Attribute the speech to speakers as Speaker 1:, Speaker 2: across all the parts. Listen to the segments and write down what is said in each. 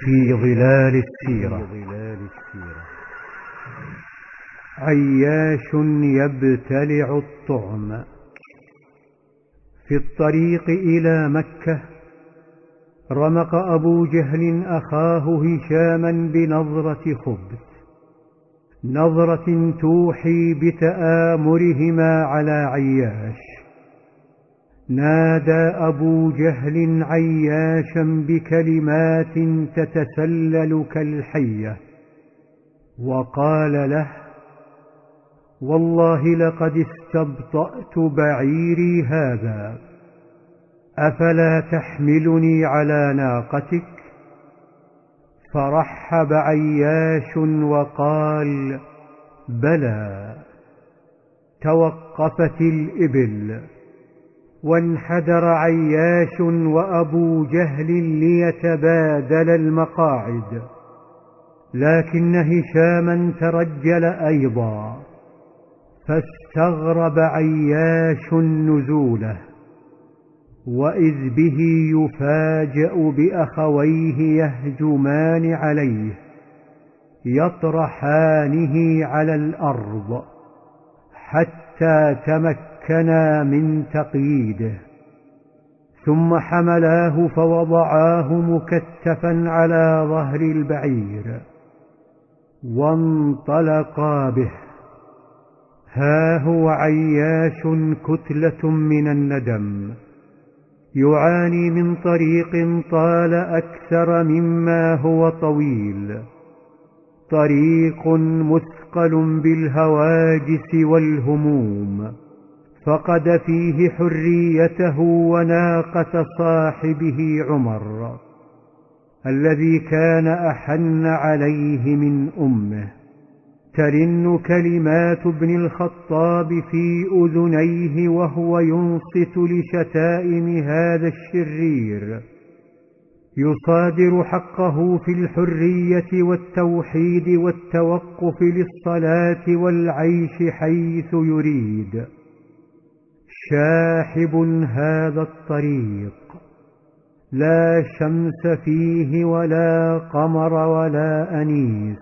Speaker 1: في ظلال السيرة. عياش يبتلع الطعم. في الطريق إلى مكة رمق أبو جهل أخاه هشاما بنظرة خبث، نظرة توحي بتآمرهما على عياش. نادى أبو جهل عياشا بكلمات تتسلل كالحية، وقال له: والله لقد استبطأت بعيري هذا، أفلا تحملني على ناقتك؟ فرحب عياش وقال: بلى. توقفت الإبل، وانحدر عياش وأبو جهل ليتبادل المقاعد، لكن هشاما ترجل أيضا، فاستغرب عياش نزوله، وإذ به يفاجأ بأخويه يهجمان عليه يطرحانه على الأرض حتى تمكنا من تقييده، ثم حملاه فوضعاه مكتفا على ظهر البعير وانطلقا به. ها هو عياش كتلة من الندم، يعاني من طريق طال أكثر مما هو طويل، طريق مثقل بالهواجس والهموم، فقد فيه حريته وناقة صاحبه عمر الذي كان أحن عليه من أمه. ترن كلمات ابن الخطاب في أذنيه وهو ينصت لشتائم هذا الشرير، يصادر حقه في الحرية والتوحيد والتوقف للصلاة والعيش حيث يريد. شاحب هذا الطريق، لا شمس فيه ولا قمر ولا أنيس.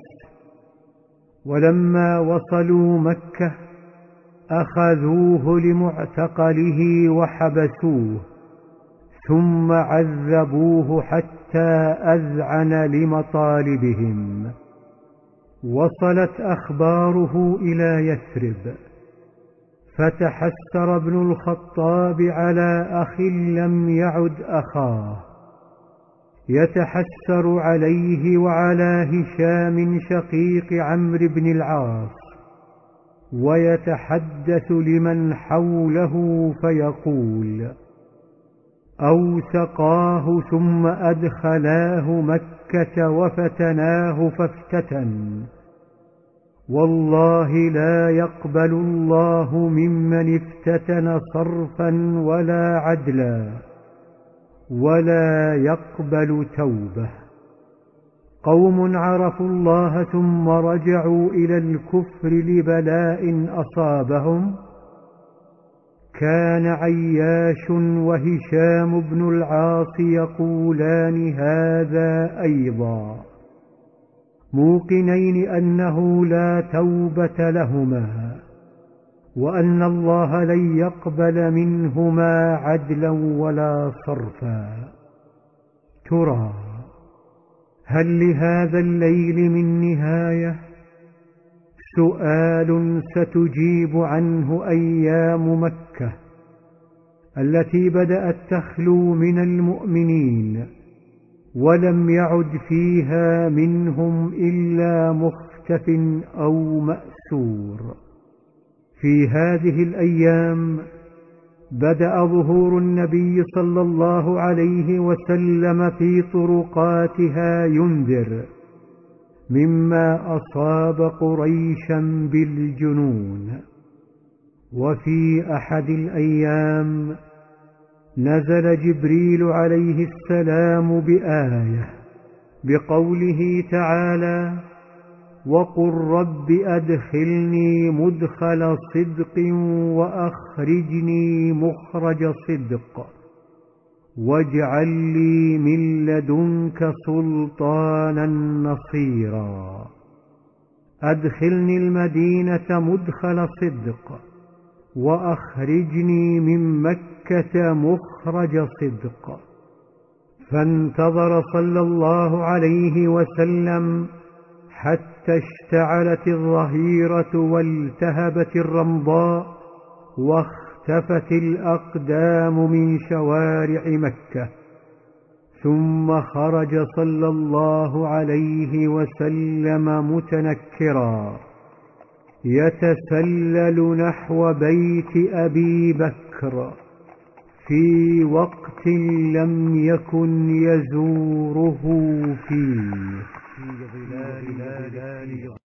Speaker 1: ولما وصلوا مكة أخذوه لمعتقله وحبسوه، ثم عذبوه حتى أذعن لمطالبهم. وصلت أخباره إلى يثرب، فتحسر ابن الخطاب على أخ لم يعد أخاه، يتحسر عليه وعلى هشام شقيق عمرو بن العاص، ويتحدث لمن حوله فيقول: أو سقاه ثم أدخلاه مكة وفتناه فافتتن، والله لا يقبل الله ممن افتتن صرفا ولا عدلا، ولا يقبل توبة. قوم عرفوا الله ثم رجعوا إلى الكفر لبلاء أصابهم، كان عياش وهشام بن العاص يقولان هذا أيضا، موقنين أنه لا توبة لهما، وأن الله لن يقبل منهما عدلا ولا صرفا. ترى هل لهذا الليل من نهاية؟ سؤال ستجيب عنه أيام مكة التي بدأت تخلو من المؤمنين، ولم يعد فيها منهم إلا مختف أو مأسور. في هذه الأيام بدأ ظهور النبي صلى الله عليه وسلم في طرقاتها ينذر مما أصاب قريشا بالجنون. وفي أحد الأيام نزل جبريل عليه السلام بآية بقوله تعالى: وقل رب أدخلني مدخل صدق وأخرجني مخرج صدق، واجعل لي من لدنك سلطانا نصيرا. أدخلني المدينة مدخل صدق، وأخرجني من مكة مخرج صدق. فانتظر صلى الله عليه وسلم حتى اشتعلت الظهيرة والتهبت الرمضاء، واختفت الأقدام من شوارع مكة. ثم خرج صلى الله عليه وسلم متنكرا يتسلل نحو بيت أبي بكر في وقت لم يكن يزوره فيه.